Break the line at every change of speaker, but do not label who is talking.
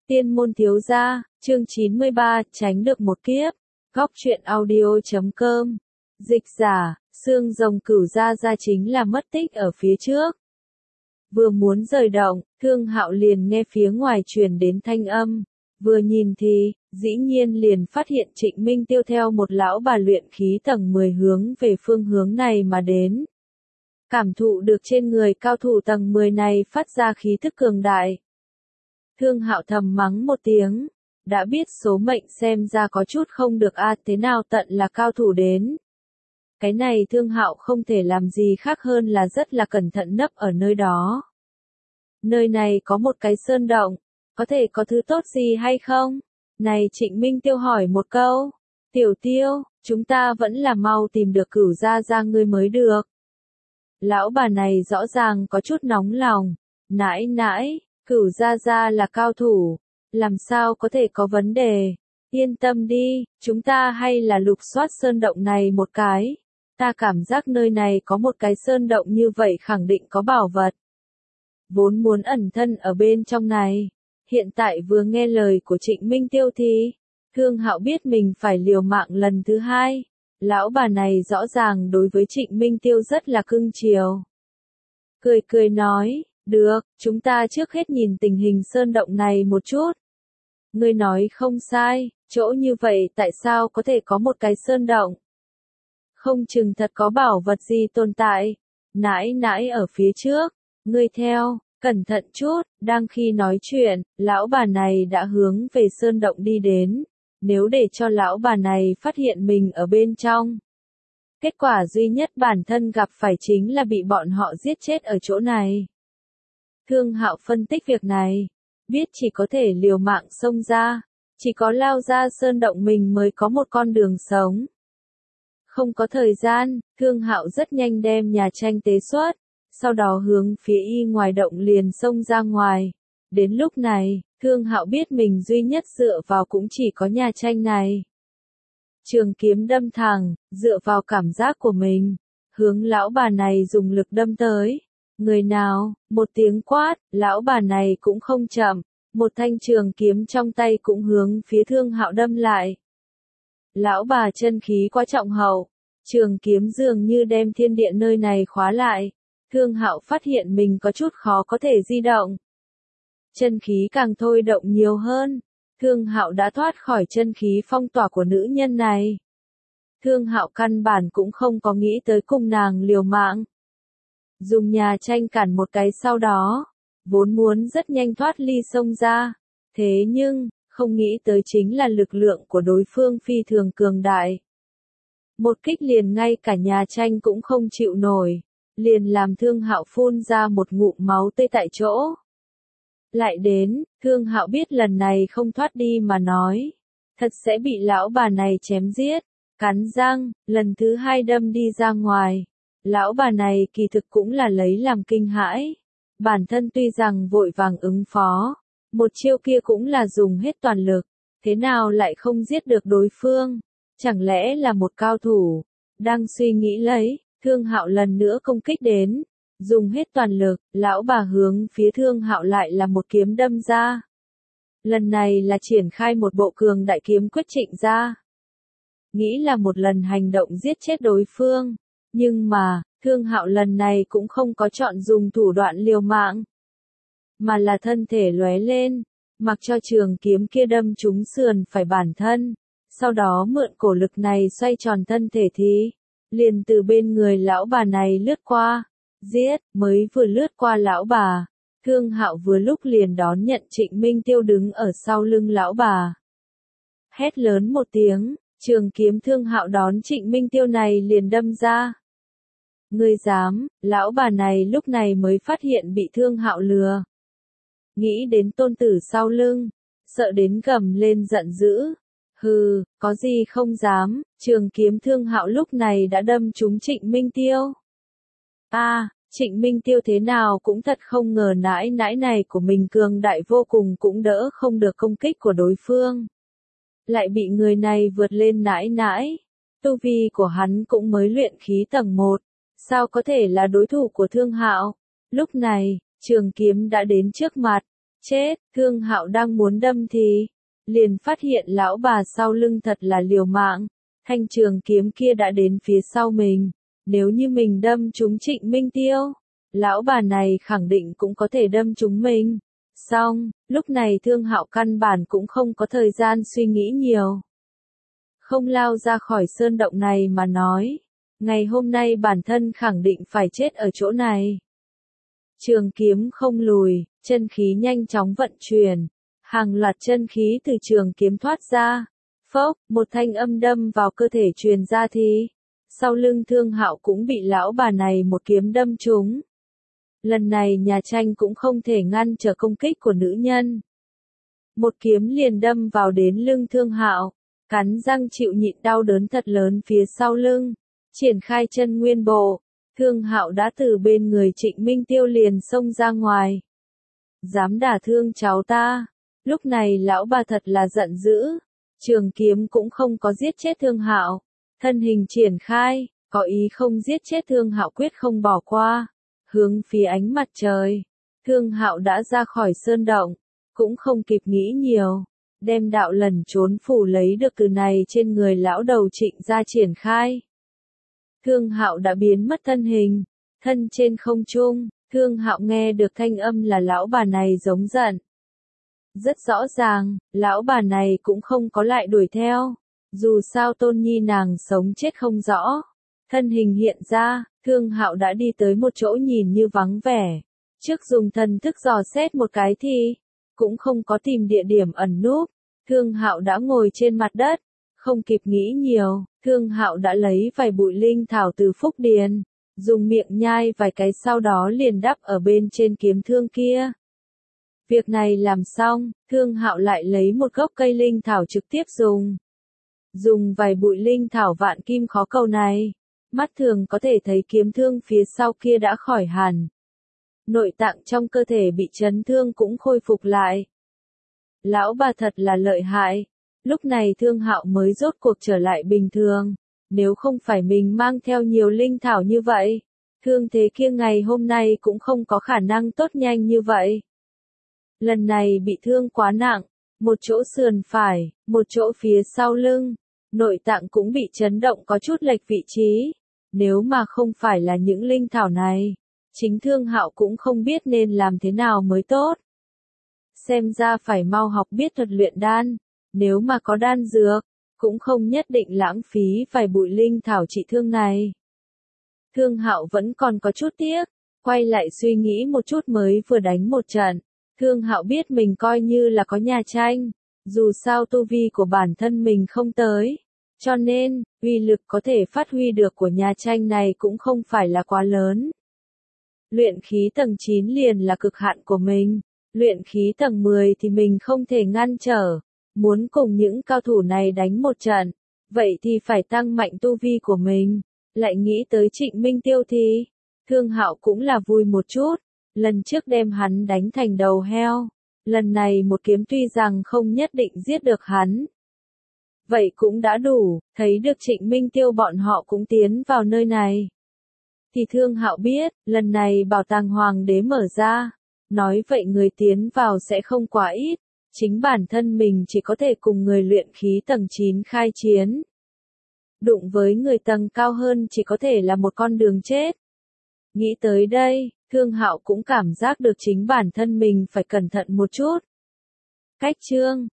Tiên môn thiếu gia, chương 93, tránh được một kiếp. Góc truyện audio.com. Dịch giả, xương rồng Cửu Gia Gia chính là mất tích ở phía trước. Vừa muốn rời động, Thương Hạo liền nghe phía ngoài truyền đến thanh âm. Vừa nhìn thì, dĩ nhiên liền phát hiện Trịnh Minh Tiêu theo một lão bà luyện khí tầng 10 hướng về phương hướng này mà đến. Cảm thụ được trên người cao thủ tầng 10 này phát ra khí thức cường đại. Thương Hạo thầm mắng một tiếng, đã biết số mệnh xem ra có chút không được thế nào tận là cao thủ đến. Cái này Thương Hạo không thể làm gì khác hơn là rất là cẩn thận nấp ở nơi đó. Nơi này có một cái sơn động, có thể có thứ tốt gì hay không? Này Trịnh Minh Tiêu hỏi một câu, Tiểu Tiêu, chúng ta vẫn là mau tìm được Cửu Gia Gia ngươi mới được. Lão bà này rõ ràng có chút nóng lòng, nãi, Cửu Gia Gia là cao thủ, làm sao có thể có vấn đề, yên tâm đi, chúng ta hay là lục soát sơn động này một cái, ta cảm giác nơi này có một cái sơn động như vậy khẳng định có bảo vật. Vốn muốn ẩn thân ở bên trong này, hiện tại vừa nghe lời của Trịnh Minh Tiêu thì, Thương Hạo biết mình phải liều mạng lần thứ hai, lão bà này rõ ràng đối với Trịnh Minh Tiêu rất là cưng chiều. Cười nói, được, chúng ta trước hết nhìn tình hình sơn động này một chút. Ngươi nói không sai, chỗ như vậy tại sao có thể có một cái sơn động? Không chừng thật có bảo vật gì tồn tại. Nãi ở phía trước, ngươi theo, cẩn thận chút, đang khi nói chuyện, lão bà này đã hướng về sơn động đi đến. Nếu để cho lão bà này phát hiện mình ở bên trong. Kết quả duy nhất bản thân gặp phải chính là bị bọn họ giết chết ở chỗ này. Thương Hạo phân tích việc này, biết chỉ có thể liều mạng xông ra, chỉ có lao ra sơn động mình mới có một con đường sống. Không có thời gian, Thương Hạo rất nhanh đem nhà tranh tế xuất, sau đó hướng phía y ngoài động liền xông ra ngoài. Đến lúc này, Thương Hạo biết mình duy nhất dựa vào cũng chỉ có nhà tranh này. Trường kiếm đâm thẳng, dựa vào cảm giác của mình, hướng lão bà này dùng lực đâm tới. Người nào, một tiếng quát, lão bà này cũng không chậm, một thanh trường kiếm trong tay cũng hướng phía Thương Hạo đâm lại. Lão bà chân khí quá trọng hậu, trường kiếm dường như đem thiên địa nơi này khóa lại. Thương Hạo phát hiện mình có chút khó có thể di động. Chân khí càng thôi động nhiều hơn, Thương Hạo đã thoát khỏi chân khí phong tỏa của nữ nhân này. Thương Hạo căn bản cũng không có nghĩ tới cùng nàng liều mạng. Dùng nhà tranh cản một cái sau đó, vốn muốn rất nhanh thoát ly sông ra. Thế nhưng, không nghĩ tới chính là lực lượng của đối phương phi thường cường đại. Một kích liền ngay cả nhà tranh cũng không chịu nổi, liền làm Thương Hạo phun ra một ngụm máu tươi tại chỗ. Lại đến, Thương Hạo biết lần này không thoát đi mà nói, thật sẽ bị lão bà này chém giết, cắn răng, lần thứ hai đâm đi ra ngoài. Lão bà này kỳ thực cũng là lấy làm kinh hãi. Bản thân tuy rằng vội vàng ứng phó, một chiêu kia cũng là dùng hết toàn lực, thế nào lại không giết được đối phương? Chẳng lẽ là một cao thủ? Đang suy nghĩ lấy, Thương Hạo lần nữa công kích đến, dùng hết toàn lực, lão bà hướng phía Thương Hạo lại là một kiếm đâm ra. Lần này là triển khai một bộ cường đại kiếm quyết Trịnh gia. Nghĩ là một lần hành động giết chết đối phương. Nhưng mà, Thương Hạo lần này cũng không có chọn dùng thủ đoạn liều mạng, mà là thân thể lóe lên, mặc cho trường kiếm kia đâm trúng sườn phải bản thân, sau đó mượn cổ lực này xoay tròn thân thể thì, liền từ bên người lão bà này lướt qua, giết, mới vừa lướt qua lão bà, Thương Hạo vừa lúc liền đón nhận Trịnh Minh Tiêu đứng ở sau lưng lão bà. Hét lớn một tiếng, trường kiếm Thương Hạo đón Trịnh Minh Tiêu này liền đâm ra. Ngươi dám, lão bà này lúc này mới phát hiện bị Thương Hạo lừa. Nghĩ đến tôn tử sau lưng, sợ đến gầm lên giận dữ. Hừ, có gì không dám, trường kiếm Thương Hạo lúc này đã đâm trúng Trịnh Minh Tiêu. Trịnh Minh Tiêu thế nào cũng thật không ngờ nãi này của mình cường đại vô cùng cũng đỡ không được công kích của đối phương. Lại bị người này vượt lên nãi. Tu vi của hắn cũng mới luyện khí tầng 1. Sao có thể là đối thủ của Thương Hạo? Lúc này, trường kiếm đã đến trước mặt, Chết, Thương Hạo đang muốn đâm thì, liền phát hiện lão bà sau lưng thật là liều mạng, thanh trường kiếm kia đã đến phía sau mình, nếu như mình đâm trúng Trịnh Minh Tiêu, lão bà này khẳng định cũng có thể đâm trúng mình. Xong, lúc này Thương Hạo căn bản cũng không có thời gian suy nghĩ nhiều. Không lao ra khỏi sơn động này mà nói, ngày hôm nay bản thân khẳng định phải chết ở chỗ này. Trường kiếm không lùi, chân khí nhanh chóng vận chuyển, hàng loạt chân khí từ trường kiếm thoát ra. Phốc, một thanh âm đâm vào cơ thể truyền ra thì, sau lưng Thương Hạo cũng bị lão bà này một kiếm đâm trúng. Lần này nhà tranh cũng không thể ngăn trở công kích của nữ nhân. Một kiếm liền đâm vào đến lưng Thương Hạo, cắn răng chịu nhịn đau đớn thật lớn phía sau lưng, triển khai chân nguyên bộ, Thương Hạo đã từ bên người Trịnh Minh Tiêu liền xông ra ngoài. Dám đả thương cháu ta, lúc này lão bà thật là giận dữ, trường kiếm cũng không có giết chết Thương Hạo, thân hình triển khai, có ý không giết chết Thương Hạo quyết không bỏ qua, hướng phía ánh mặt trời. Thương Hạo đã ra khỏi sơn động, cũng không kịp nghĩ nhiều, đem đạo lần trốn phủ lấy được từ này trên người lão đầu Trịnh ra triển khai. Thương Hạo đã biến mất thân hình, thân trên không trung, Thương Hạo nghe được thanh âm là lão bà này giống giận. Rất rõ ràng, lão bà này cũng không có lại đuổi theo, dù sao Tôn Nhi nàng sống chết không rõ. Thân hình hiện ra, Thương Hạo đã đi tới một chỗ nhìn như vắng vẻ, trước dùng thần thức dò xét một cái thì, cũng không có tìm địa điểm ẩn núp, Thương Hạo đã ngồi trên mặt đất, không kịp nghĩ nhiều, Thương Hạo đã lấy vài bụi linh thảo từ phúc điền, dùng miệng nhai vài cái sau đó liền đắp ở bên trên kiếm thương kia. Việc này làm xong, Thương Hạo lại lấy một gốc cây linh thảo trực tiếp dùng vài bụi linh thảo vạn kim khó cầu này, mắt thường có thể thấy kiếm thương phía sau kia đã khỏi hẳn. Nội tạng trong cơ thể bị chấn thương cũng khôi phục lại. Lão bà thật là lợi hại, lúc này Thương Hạo mới rốt cuộc trở lại bình thường, nếu không phải mình mang theo nhiều linh thảo như vậy, thương thế kia ngày hôm nay cũng không có khả năng tốt nhanh như vậy. Lần này bị thương quá nặng, một chỗ sườn phải, một chỗ phía sau lưng, nội tạng cũng bị chấn động có chút lệch vị trí, nếu mà không phải là những linh thảo này, chính Thương Hạo cũng không biết nên làm thế nào mới tốt. Xem ra phải mau học biết thuật luyện đan, nếu mà có đan dược, cũng không nhất định lãng phí vài bụi linh thảo trị thương này. Thương Hạo vẫn còn có chút tiếc, quay lại suy nghĩ một chút mới vừa đánh một trận. Thương Hạo biết mình coi như là có nhà tranh, dù sao tu vi của bản thân mình không tới, cho nên, uy lực có thể phát huy được của nhà tranh này cũng không phải là quá lớn. Luyện khí tầng 9 liền là cực hạn của mình, luyện khí tầng 10 thì mình không thể ngăn trở, muốn cùng những cao thủ này đánh một trận, vậy thì phải tăng mạnh tu vi của mình, lại nghĩ tới Trịnh Minh Tiêu thì, Thương Hạo cũng là vui một chút. Lần trước đem hắn đánh thành đầu heo, lần này một kiếm tuy rằng không nhất định giết được hắn. Vậy cũng đã đủ, thấy được Trịnh Minh Tiêu bọn họ cũng tiến vào nơi này. Thì Thương Hạo biết, lần này bảo tàng hoàng đế mở ra, nói vậy người tiến vào sẽ không quá ít, chính bản thân mình chỉ có thể cùng người luyện khí tầng 9 khai chiến. Đụng với người tầng cao hơn chỉ có thể là một con đường chết. Nghĩ tới đây, Thương Hạo cũng cảm giác được chính bản thân mình phải cẩn thận một chút. Cách chương